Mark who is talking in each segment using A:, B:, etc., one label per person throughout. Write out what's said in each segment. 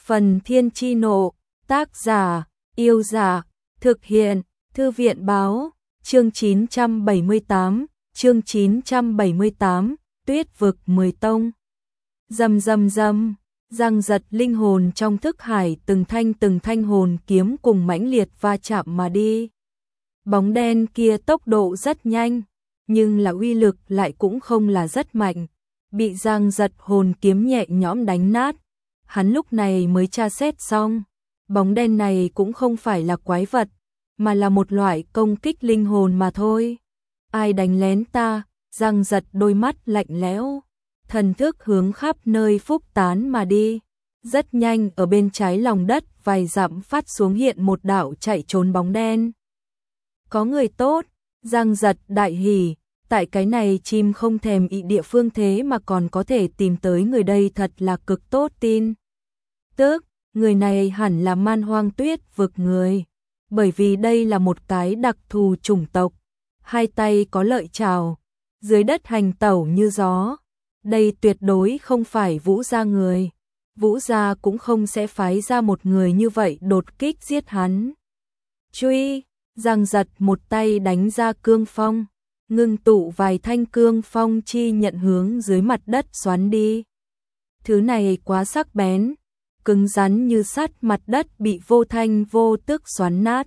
A: Phần Thiên Chi Nộ, tác giả, Yêu Dạ, thực hiện, Thư viện Báo, chương 978, Tuyết vực 10 tông. Rầm rầm rầm, giằng giật linh hồn trong thức hải từng thanh hồn kiếm cùng mãnh liệt va chạm mà đi. Bóng đen kia tốc độ rất nhanh, nhưng là uy lực lại cũng không là rất mạnh, bị giằng giật hồn kiếm nhẹ nhõm đánh nát. Hắn lúc này mới tra xét xong, bóng đen này cũng không phải là quái vật, mà là một loại công kích linh hồn mà thôi. Ai đánh lén ta? Giằng giật đôi mắt lạnh lẽo, thần thức hướng khắp nơi phúc tán mà đi. Rất nhanh ở bên trái lòng đất vài dặm phát xuống hiện một đạo chạy trốn bóng đen. Có người tốt, giằng giật đại hỉ, tại cái này chim không thèm ị địa phương thế mà còn có thể tìm tới người đây thật là cực tốt tin. Tức, người này hẳn là Man Hoang Tuyết vực người, bởi vì đây là một cái đặc thù chủng tộc, hai tay có lợi trảo, dưới đất hành tẩu như gió. Đây tuyệt đối không phải Vũ gia người, Vũ gia cũng không sẽ phái ra một người như vậy đột kích giết hắn. Truy, giằng giật một tay đánh ra cương phong, ngưng tụ vài thanh cương phong chi nhận hướng dưới mặt đất xoắn đi. Thứ này quá sắc bén, cứng rắn như sắt, mặt đất bị vô thanh vô tức xoắn nát.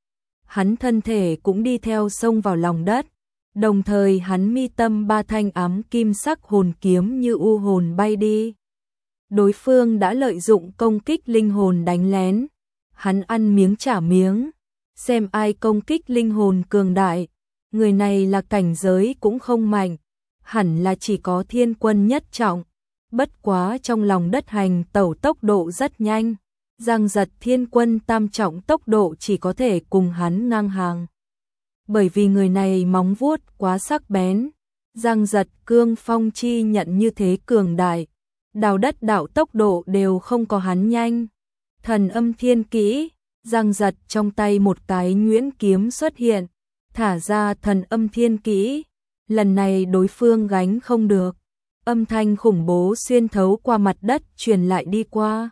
A: Hắn thân thể cũng đi theo xông vào lòng đất, đồng thời hắn mi tâm ba thanh ám kim sắc hồn kiếm như u hồn bay đi. Đối phương đã lợi dụng công kích linh hồn đánh lén, hắn ăn miếng trả miếng, xem ai công kích linh hồn cường đại. Người này là cảnh giới cũng không mạnh, hẳn là chỉ có thiên quân nhất trọng, bất quá trong lòng đất hành tẩu tốc độ rất nhanh, giằng giật thiên quân tam trọng tốc độ chỉ có thể cùng hắn ngang hàng. Bởi vì người này móng vuốt quá sắc bén, giằng giật cương phong chi nhận như thế cường đại, đào đất đạo tốc độ đều không có hắn nhanh. Thần âm thiên kỹ, giằng giật trong tay một cái nhuyễn kiếm xuất hiện, thả ra thần âm thiên kỹ, lần này đối phương gánh không được, âm thanh khủng bố xuyên thấu qua mặt đất truyền lại đi qua,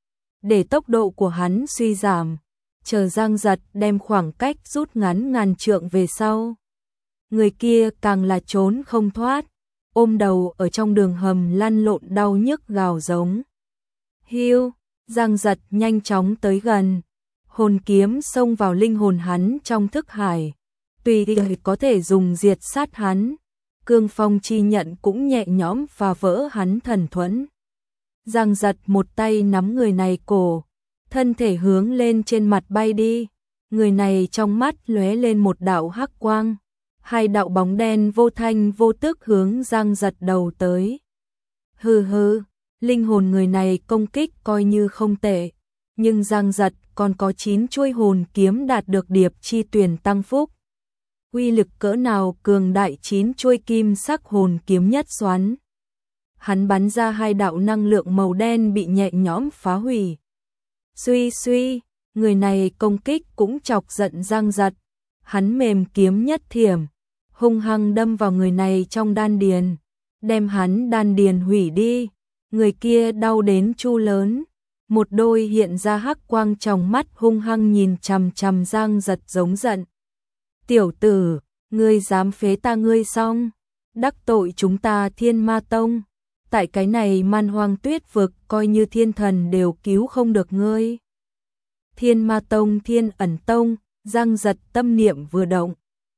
A: để tốc độ của hắn suy giảm. Chờ giằng giật đem khoảng cách rút ngắn ngàn trượng về sau, người kia càng là trốn không thoát, ôm đầu ở trong đường hầm lăn lộn đau nhức gào giống. Hiu, giằng giật nhanh chóng tới gần, hồn kiếm xông vào linh hồn hắn trong thức hải, tùy ý có thể dùng diệt sát hắn. Cương phong chi nhận cũng nhẹ nhõm phá vỡ hắn thần thuẫn. Giằng giật một tay nắm người này cổ, thân thể hướng lên trên mặt bay đi. Người này trong mắt lóe lên một đạo hắc quang, hai đạo bóng đen vô thanh vô tức hướng giằng giật đầu tới. Hừ hừ, linh hồn người này công kích coi như không tệ, nhưng giằng giật còn có 9 chuôi hồn kiếm đạt được điệp chi tuyển tăng phúc. Uy lực cỡ nào cường đại, 9 chuôi kim sắc hồn kiếm nhất xoắn. Hắn bắn ra hai đạo năng lượng màu đen bị nhẹ nhõm phá hủy. Suy suy, người này công kích cũng chọc giận giằng giật. Hắn mềm kiếm nhất thiểm, hung hăng đâm vào người này trong đan điền, đem hắn đan điền hủy đi. Người kia đau đến chu lớn, một đôi hiện ra hắc quang trong mắt hung hăng nhìn chằm chằm giằng giật giống giận. Tiểu tử, ngươi dám phế ta ngươi xong, đắc tội chúng ta Thiên Ma Tông, tại cái này Man Hoang Tuyết vực coi như thiên thần đều cứu không được ngươi. Thiên Ma Tông, Thiên Ẩn Tông, giằng giật tâm niệm vừa động.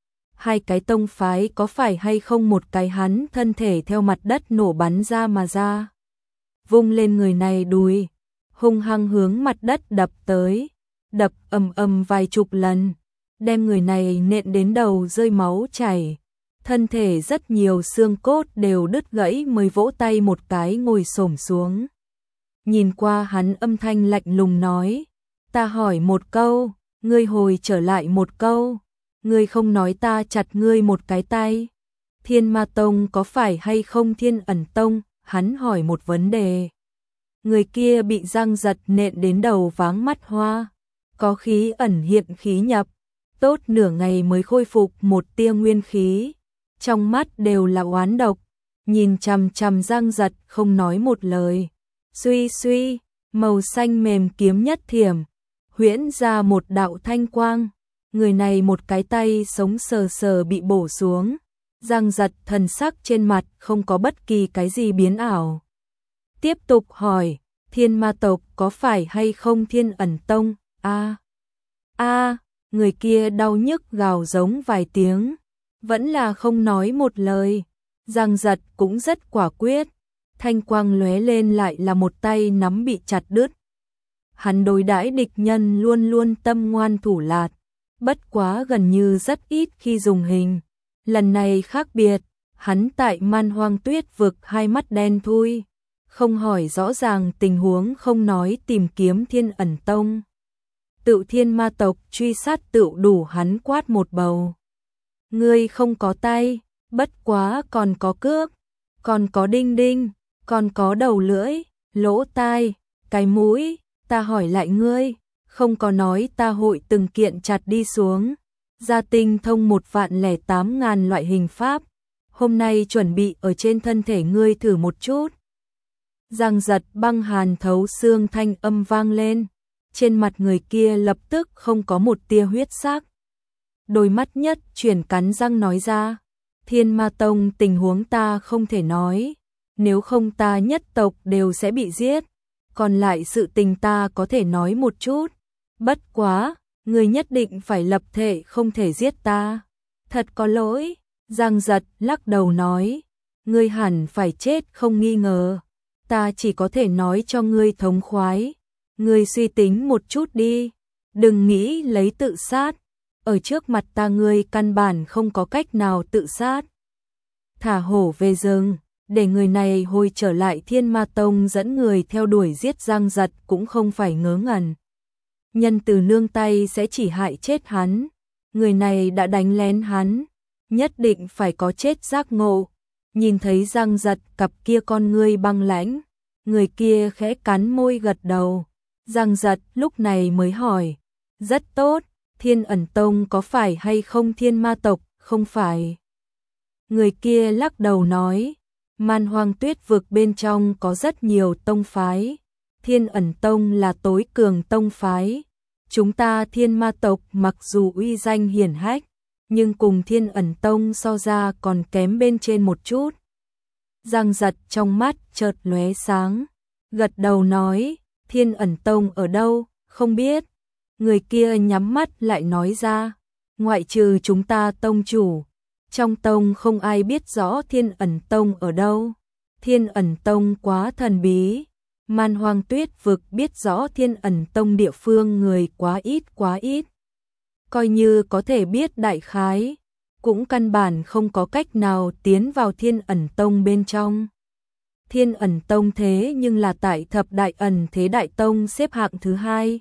A: Hai cái tông phái có phải hay không một cái hắn thân thể theo mặt đất nổ bắn ra mà ra. Vung lên người này đùi, hung hăng hướng mặt đất đập tới, đập ầm ầm vài chục lần, đem người này nện đến đầu rơi máu chảy, thân thể rất nhiều xương cốt đều đứt gãy mới vỗ tay một cái ngồi xổm xuống. Nhìn qua hắn âm thanh lạnh lùng nói, ta hỏi một câu, ngươi hồi trở lại một câu, ngươi không nói ta chặt ngươi một cái tay. Thiên Ma Tông có phải hay không Thiên Ẩn Tông? Hắn hỏi một vấn đề. Người kia bị giằng giật nện đến đầu váng mắt hoa, có khí ẩn hiện khí nhập, tốt nửa ngày mới khôi phục một tia nguyên khí, trong mắt đều là oán độc, nhìn chằm chằm giằng giật không nói một lời. Suy suy, màu xanh mềm kiếm nhất thiểm, huyễn ra một đạo thanh quang. Người này một cái tay sống sờ sờ bị bổ xuống, Giang Giật thần sắc trên mặt không có bất kỳ cái gì biến ảo. Tiếp tục hỏi, Thiên Ma tộc có phải hay không Thiên Ẩn Tông? Người kia đau nhức gào giống vài tiếng, vẫn là không nói một lời. Giang Giật cũng rất quả quyết, thanh quang lóe lên lại là một tay nắm bị chặt đứt. Hắn đối đãi địch nhân luôn luôn tâm ngoan thủ lạt, bất quá gần như rất ít khi dùng hình. Lần này khác biệt, hắn tại Man Hoang Tuyết vực hai mắt đen thui, không hỏi rõ ràng tình huống, không nói tìm kiếm Thiên Ẩn Tông. Tự Thiên Ma tộc truy sát tự đủ hắn quát một bầu. Ngươi không có tay, bất quá còn có cước, còn có đinh đinh, còn có đầu lưỡi, lỗ tai, cái mũi, ta hỏi lại ngươi, không có nói ta hội từng kiện chặt đi xuống. Gia tinh thông 1.008.000 loại hình pháp, hôm nay chuẩn bị ở trên thân thể ngươi thử một chút. Giang Giật băng hàn thấu xương thanh âm vang lên, trên mặt người kia lập tức không có một tia huyết sắc. Đôi mắt nhất chuyển cắn răng nói ra, Thiên Ma Tông tình huống ta không thể nói, nếu không ta nhất tộc đều sẽ bị giết, còn lại sự tình ta có thể nói một chút, bất quá, người nhất định phải lập thể không thể giết ta. Thật có lỗi, Giang Giật lắc đầu nói, ngươi hẳn phải chết không nghi ngờ, ta chỉ có thể nói cho ngươi thống khoái, ngươi suy tính một chút đi, đừng nghĩ lấy tự sát, ở trước mặt ta ngươi căn bản không có cách nào tự sát. Thả hổ về rừng, để người này hồi trở lại Thiên Ma Tông dẫn người theo đuổi giết Giang Giật cũng không phải ngớ ngẩn. Nhân từ nương tay sẽ chỉ hại chết hắn, người này đã đánh lén hắn, nhất định phải có chết giác ngộ. Nhìn thấy Giang Giật cặp kia con ngươi băng lãnh, người kia khẽ cắn môi gật đầu. Giang Giật lúc này mới hỏi, rất tốt, Thiên Ẩn Tông có phải hay không Thiên Ma tộc? Không phải. Người kia lắc đầu nói, Man Hoang Tuyết vực bên trong có rất nhiều tông phái, Thiên Ẩn Tông là tối cường tông phái. Chúng ta Thiên Ma tộc mặc dù uy danh hiển hách, nhưng cùng Thiên Ẩn Tông so ra còn kém bên trên một chút. Giang Giật trong mắt chợt lóe sáng, gật đầu nói, Thiên Ẩn Tông ở đâu? Không biết. Người kia nhắm mắt lại nói ra, ngoại trừ chúng ta tông chủ, trong tông không ai biết rõ Thiên Ẩn Tông ở đâu. Thiên Ẩn Tông quá thần bí, Man Hoang Tuyết vực biết rõ Thiên Ẩn Tông địa phương người quá ít. Coi như có thể biết đại khái, cũng căn bản không có cách nào tiến vào Thiên Ẩn Tông bên trong. Thiên Ẩn Tông thế nhưng là tại thập đại ẩn thế đại tông xếp hạng thứ 2.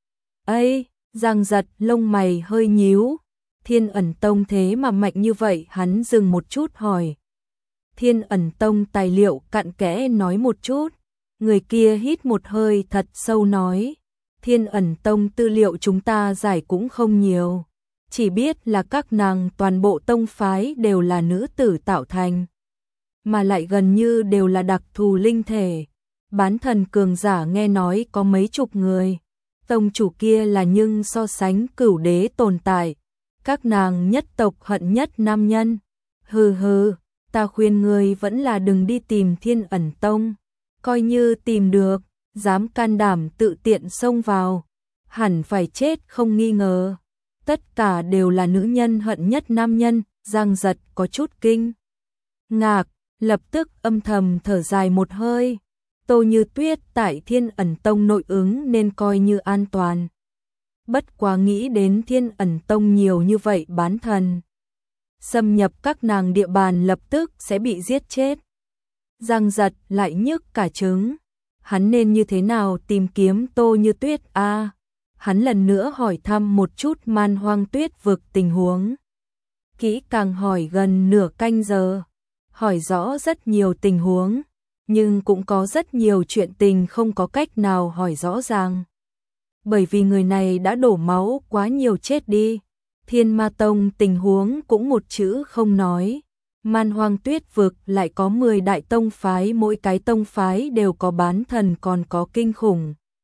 A: Ây, Giang Giật lông mày hơi nhíu, Thiên Ẩn Tông thế mà mạnh như vậy, hắn dừng một chút hỏi. Thiên Ẩn Tông tài liệu cặn kẽ nói một chút. Người kia hít một hơi thật sâu nói, Thiên Ẩn Tông tư liệu chúng ta giải cũng không nhiều, chỉ biết là các nàng toàn bộ tông phái đều là nữ tử tạo thành, mà lại gần như đều là đặc thù linh thể, bán thần cường giả nghe nói có mấy chục người, tông chủ kia là nhưng so sánh cửu đế tồn tại, các nàng nhất tộc hận nhất nam nhân. Hừ, ta khuyên ngươi vẫn là đừng đi tìm Thiên Ẩn Tông. Coi như tìm được, dám can đảm tự tiện xông vào, hẳn phải chết không nghi ngờ. Tất cả đều là nữ nhân hận nhất nam nhân. Giang Giật có chút kinh ngạc, lập tức âm thầm thở dài một hơi. Tô Như Tuyết tại Thiên Ẩn Tông nội ứng nên coi như an toàn. Bất quá nghĩ đến Thiên Ẩn Tông nhiều như vậy bán thần, xâm nhập các nàng địa bàn lập tức sẽ bị giết chết. Giang Giật lại nhức cả trứng, hắn nên như thế nào tìm kiếm Tô Như Tuyết a? Hắn lần nữa hỏi thăm một chút Man Hoang Tuyết vực tình huống, kỹ càng hỏi gần nửa canh giờ, hỏi rõ rất nhiều tình huống, nhưng cũng có rất nhiều chuyện tình không có cách nào hỏi rõ ràng. Bởi vì người này đã đổ máu quá nhiều chết đi. Thiên Ma Tông tình huống cũng một chữ không nói. Man Hoang Tuyết vực lại có 10 đại tông phái, mỗi cái tông phái đều có bán thần còn có kinh khủng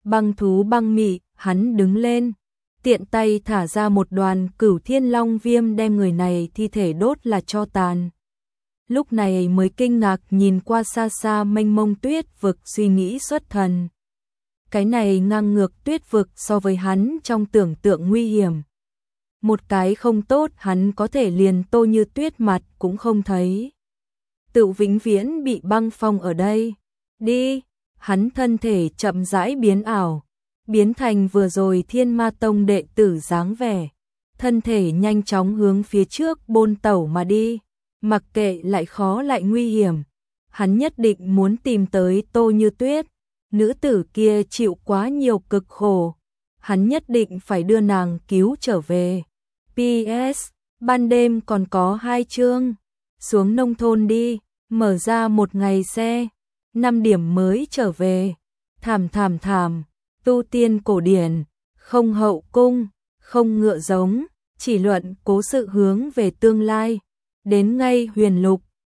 A: Băng thú băng mị, hắn đứng lên, tiện tay thả ra một đoàn Cửu Thiên Long Viêm đem người này thi thể đốt là tro tàn. Lúc này mới kinh ngạc nhìn qua xa xa mênh mông tuyết vực, suy nghĩ xuất thần. Cái này ngang ngược tuyết vực so với hắn trong tưởng tượng nguy hiểm. Một cái không tốt hắn có thể liền Tô Như Tuyết mặt cũng không thấy. Tự vĩnh viễn bị băng phong ở đây. Đi, hắn thân thể chậm rãi biến ảo, biến thành vừa rồi Thiên Ma Tông đệ tử dáng vẻ. Thân thể nhanh chóng hướng phía trước bôn tẩu mà đi. Mặc kệ lại khó lại nguy hiểm, hắn nhất định muốn tìm tới Tô Như Tuyết. Nữ tử kia chịu quá nhiều cực khổ, hắn nhất định phải đưa nàng cứu trở về. PS, ban đêm còn có 2 chương, xuống nông thôn đi, mở ra một ngày xe, 5 điểm mới trở về. Thảm, tu tiên cổ điển, không hậu cung, không ngựa giống, chỉ luận cố sự hướng về tương lai. Đến ngay huyền lục,